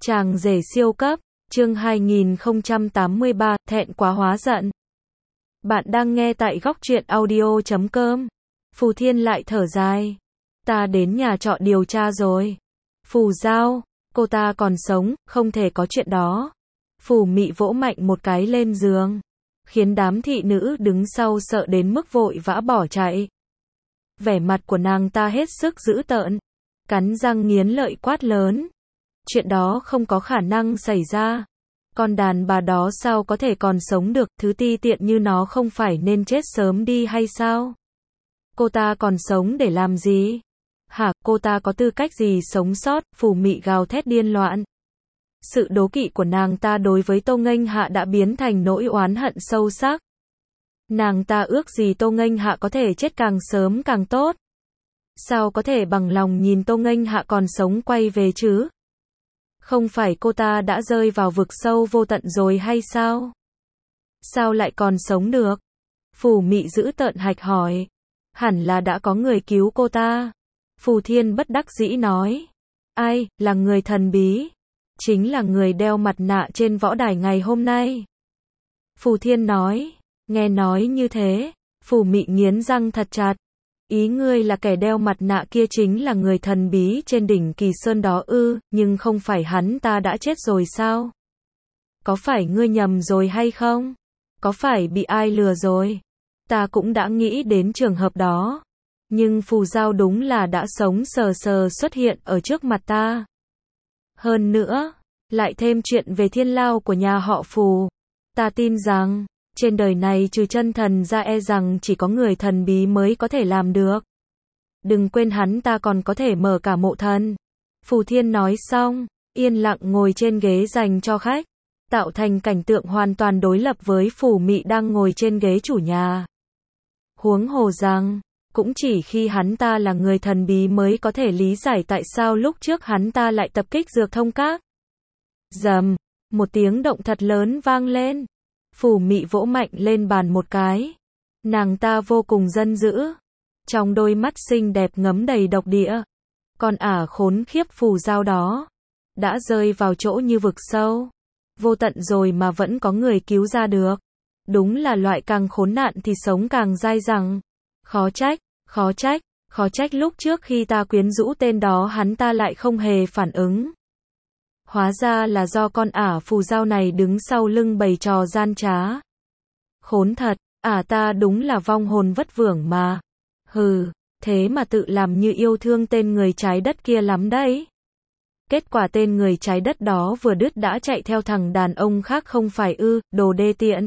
Chàng rể siêu cấp, chương 2083, thẹn quá hóa giận. Bạn đang nghe tại góc truyện audio.com. Phù Thiên lại thở dài. Ta đến nhà trọ điều tra rồi. Phù Giao, cô ta còn sống, không thể có chuyện đó. Phù Mị vỗ mạnh một cái lên giường, khiến đám thị nữ đứng sau sợ đến mức vội vã bỏ chạy. Vẻ mặt của nàng ta hết sức dữ tợn, cắn răng nghiến lợi quát lớn. Chuyện đó không có khả năng xảy ra. Con đàn bà đó sao có thể còn sống được, thứ ti tiện như nó không phải nên chết sớm đi hay sao? Cô ta còn sống để làm gì? Hả, cô ta có tư cách gì sống sót? Phù Mị gào thét điên loạn. Sự đố kỵ của nàng ta đối với Tô Nghênh Hạ đã biến thành nỗi oán hận sâu sắc. Nàng ta ước gì Tô Nghênh Hạ có thể chết càng sớm càng tốt. Sao có thể bằng lòng nhìn Tô Nghênh Hạ còn sống quay về chứ? Không phải cô ta đã rơi vào vực sâu vô tận rồi hay sao? Sao lại còn sống được? Phù Mị giữ tợn hạch hỏi. Hẳn là đã có người cứu cô ta. Phù Thiên bất đắc dĩ nói. Ai, là người thần bí? Chính là người đeo mặt nạ trên võ đài ngày hôm nay. Phù Thiên nói. Nghe nói như thế, Phù Mị nghiến răng thật chặt. Ý ngươi là kẻ đeo mặt nạ kia chính là người thần bí trên đỉnh Kỳ Sơn đó ư, nhưng không phải hắn ta đã chết rồi sao? Có phải ngươi nhầm rồi hay không? Có phải bị ai lừa rồi? Ta cũng đã nghĩ đến trường hợp đó. Nhưng Phù Giao đúng là đã sống sờ sờ xuất hiện ở trước mặt ta. Hơn nữa, lại thêm chuyện về thiên lao của nhà họ Phù. Ta tin rằng, trên đời này trừ chân thần ra e rằng chỉ có người thần bí mới có thể làm được. Đừng quên hắn ta còn có thể mở cả mộ thần. Phù Thiên nói xong, yên lặng ngồi trên ghế dành cho khách, tạo thành cảnh tượng hoàn toàn đối lập với Phù Mị đang ngồi trên ghế chủ nhà. Huống hồ rằng, cũng chỉ khi hắn ta là người thần bí mới có thể lý giải tại sao lúc trước hắn ta lại tập kích Dược Thông Các. Rầm, một tiếng động thật lớn vang lên. Phù Mị vỗ mạnh lên bàn một cái. Nàng ta vô cùng giận dữ. Trong đôi mắt xinh đẹp ngấm đầy độc địa. Con ả khốn khiếp Phù Giao đó. Đã rơi vào chỗ như vực sâu. Vô tận rồi mà vẫn có người cứu ra được. Đúng là loại càng khốn nạn thì sống càng dai dẳng. Khó trách lúc trước khi ta quyến rũ tên đó hắn ta lại không hề phản ứng. Hóa ra là do con ả Phù Giao này đứng sau lưng bày trò gian trá. Khốn thật, ả ta đúng là vong hồn vất vưởng mà. Hừ, thế mà tự làm như yêu thương tên người trái đất kia lắm đấy. Kết quả tên người trái đất đó vừa đứt đã chạy theo thằng đàn ông khác không phải ư, đồ đê tiện.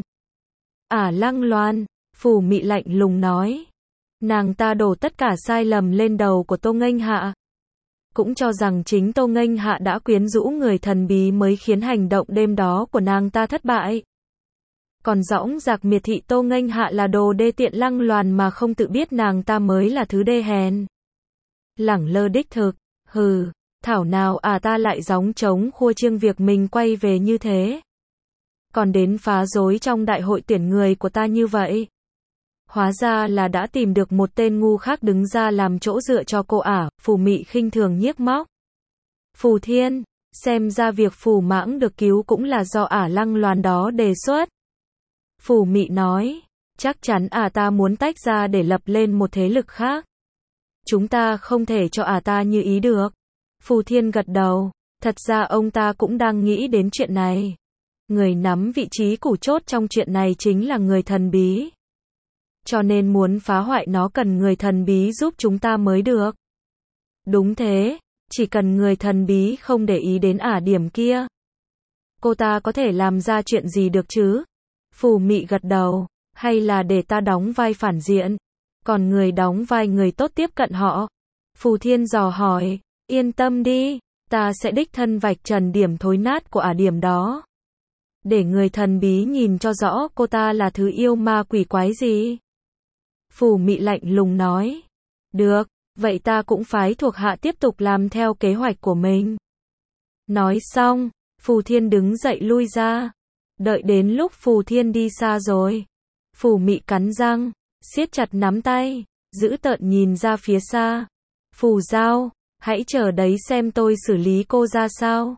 Ả lăng loàn, Phù Mị lạnh lùng nói. Nàng ta đổ tất cả sai lầm lên đầu của Tô Nghênh Hạ. Cũng cho rằng chính Tô Nghênh Hạ đã quyến rũ người thần bí mới khiến hành động đêm đó của nàng ta thất bại. Còn dõng dạc miệt thị Tô Nghênh Hạ là đồ đê tiện lăng loàn mà không tự biết nàng ta mới là thứ đê hèn. Lẳng lơ đích thực, hừ, thảo nào ta lại gióng trống khua chiêng việc mình quay về như thế. Còn đến phá rối trong đại hội tuyển người của ta như vậy. Hóa ra là đã tìm được một tên ngu khác đứng ra làm chỗ dựa cho cô ả, Phù Mị khinh thường nhiếc móc. Phù Thiên, xem ra việc Phù Mãng được cứu cũng là do ả lăng loàn đó đề xuất. Phù Mị nói, chắc chắn ta muốn tách ra để lập lên một thế lực khác. Chúng ta không thể cho ta như ý được. Phù Thiên gật đầu, thật ra ông ta cũng đang nghĩ đến chuyện này. Người nắm vị trí chủ chốt trong chuyện này chính là người thần bí. Cho nên muốn phá hoại nó cần người thần bí giúp chúng ta mới được. Đúng thế, chỉ cần người thần bí không để ý đến điểm kia. Cô ta có thể làm ra chuyện gì được chứ? Phù Mị gật đầu, hay là để ta đóng vai phản diện, còn người đóng vai người tốt tiếp cận họ. Phù Thiên dò hỏi, yên tâm đi, ta sẽ đích thân vạch trần điểm thối nát của điểm đó. Để người thần bí nhìn cho rõ cô ta là thứ yêu ma quỷ quái gì. Phù Mị lạnh lùng nói. Được, vậy ta cũng phái thuộc hạ tiếp tục làm theo kế hoạch của mình. Nói xong, Phù Thiên đứng dậy lui ra. Đợi đến lúc Phù Thiên đi xa rồi. Phù Mị cắn răng, siết chặt nắm tay, dữ tợn nhìn ra phía xa. Phù Giao, hãy chờ đấy xem tôi xử lý cô ra sao.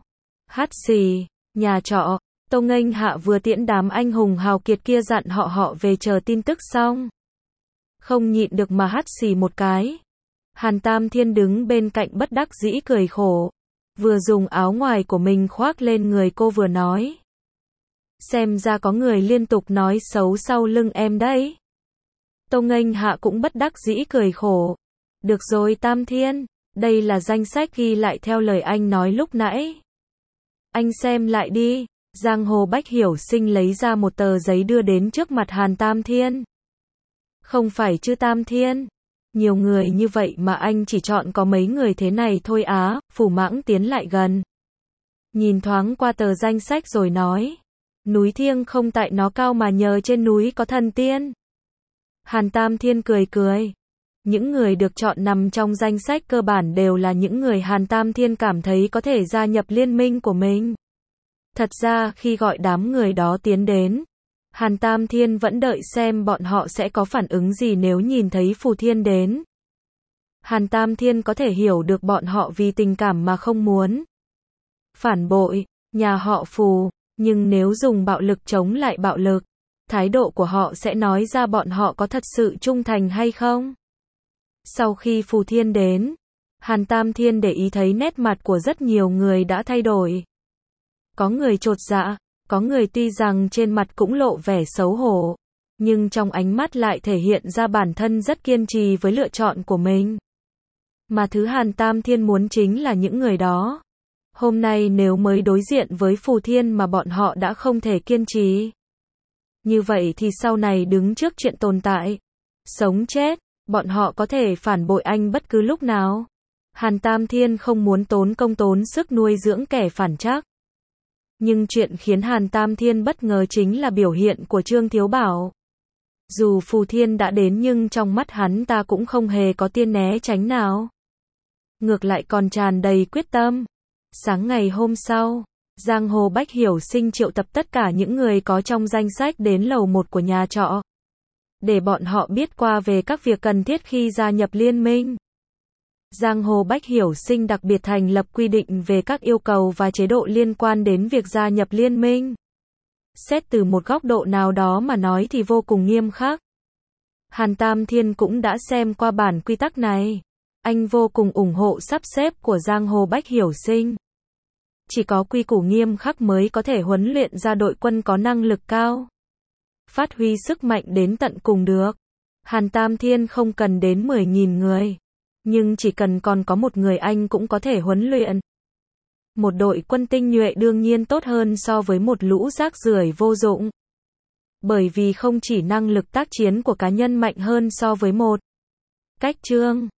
Hát xì, nhà trọ, Tô Nghênh Hạ vừa tiễn đám anh hùng hào kiệt kia dặn họ về chờ tin tức xong. Không nhịn được mà hắt xì một cái. Hàn Tam Thiên đứng bên cạnh bất đắc dĩ cười khổ. Vừa dùng áo ngoài của mình khoác lên người cô vừa nói. Xem ra có người liên tục nói xấu sau lưng em đấy. Tô Nghênh Hạ cũng bất đắc dĩ cười khổ. Được rồi Tam Thiên, đây là danh sách ghi lại theo lời anh nói lúc nãy. Anh xem lại đi. Giang Hồ Bách Hiểu Sinh lấy ra một tờ giấy đưa đến trước mặt Hàn Tam Thiên. Không phải chứ Tam Thiên. Nhiều người như vậy mà anh chỉ chọn có mấy người thế này thôi á. Phủ Mãng tiến lại gần. Nhìn thoáng qua tờ danh sách rồi nói. Núi Thiêng không tại nó cao mà nhờ trên núi có thần tiên. Hàn Tam Thiên cười cười. Những người được chọn nằm trong danh sách cơ bản đều là những người Hàn Tam Thiên cảm thấy có thể gia nhập liên minh của mình. Thật ra khi gọi đám người đó tiến đến, Hàn Tam Thiên vẫn đợi xem bọn họ sẽ có phản ứng gì nếu nhìn thấy Phù Thiên đến. Hàn Tam Thiên có thể hiểu được bọn họ vì tình cảm mà không muốn phản bội nhà họ Phù, nhưng nếu dùng bạo lực chống lại bạo lực, thái độ của họ sẽ nói ra bọn họ có thật sự trung thành hay không. Sau khi Phù Thiên đến, Hàn Tam Thiên để ý thấy nét mặt của rất nhiều người đã thay đổi. Có người chột dạ, có người tuy rằng trên mặt cũng lộ vẻ xấu hổ, nhưng trong ánh mắt lại thể hiện ra bản thân rất kiên trì với lựa chọn của mình. Mà thứ Hàn Tam Thiên muốn chính là những người đó. Hôm nay nếu mới đối diện với Phù Thiên mà bọn họ đã không thể kiên trì, như vậy thì sau này đứng trước chuyện tồn tại, sống chết, bọn họ có thể phản bội anh bất cứ lúc nào. Hàn Tam Thiên không muốn tốn công tốn sức nuôi dưỡng kẻ phản trắc. Nhưng chuyện khiến Hàn Tam Thiên bất ngờ chính là biểu hiện của Trương Thiếu Bảo. Dù Phù Thiên đã đến nhưng trong mắt hắn ta cũng không hề có tia né tránh nào. Ngược lại còn tràn đầy quyết tâm. Sáng ngày hôm sau, Giang Hồ Bách Hiểu Sinh triệu tập tất cả những người có trong danh sách đến lầu 1 của nhà trọ. Để bọn họ biết qua về các việc cần thiết khi gia nhập liên minh. Giang Hồ Bách Hiểu Sinh đặc biệt thành lập quy định về các yêu cầu và chế độ liên quan đến việc gia nhập liên minh. Xét từ một góc độ nào đó mà nói thì vô cùng nghiêm khắc. Hàn Tam Thiên cũng đã xem qua bản quy tắc này. Anh vô cùng ủng hộ sắp xếp của Giang Hồ Bách Hiểu Sinh. Chỉ có quy củ nghiêm khắc mới có thể huấn luyện ra đội quân có năng lực cao. Phát huy sức mạnh đến tận cùng được. Hàn Tam Thiên không cần đến 10.000 người. Nhưng chỉ cần còn có một người anh cũng có thể huấn luyện. Một đội quân tinh nhuệ đương nhiên tốt hơn so với một lũ rác rưởi vô dụng. Bởi vì không chỉ năng lực tác chiến của cá nhân mạnh hơn so với một cách chương.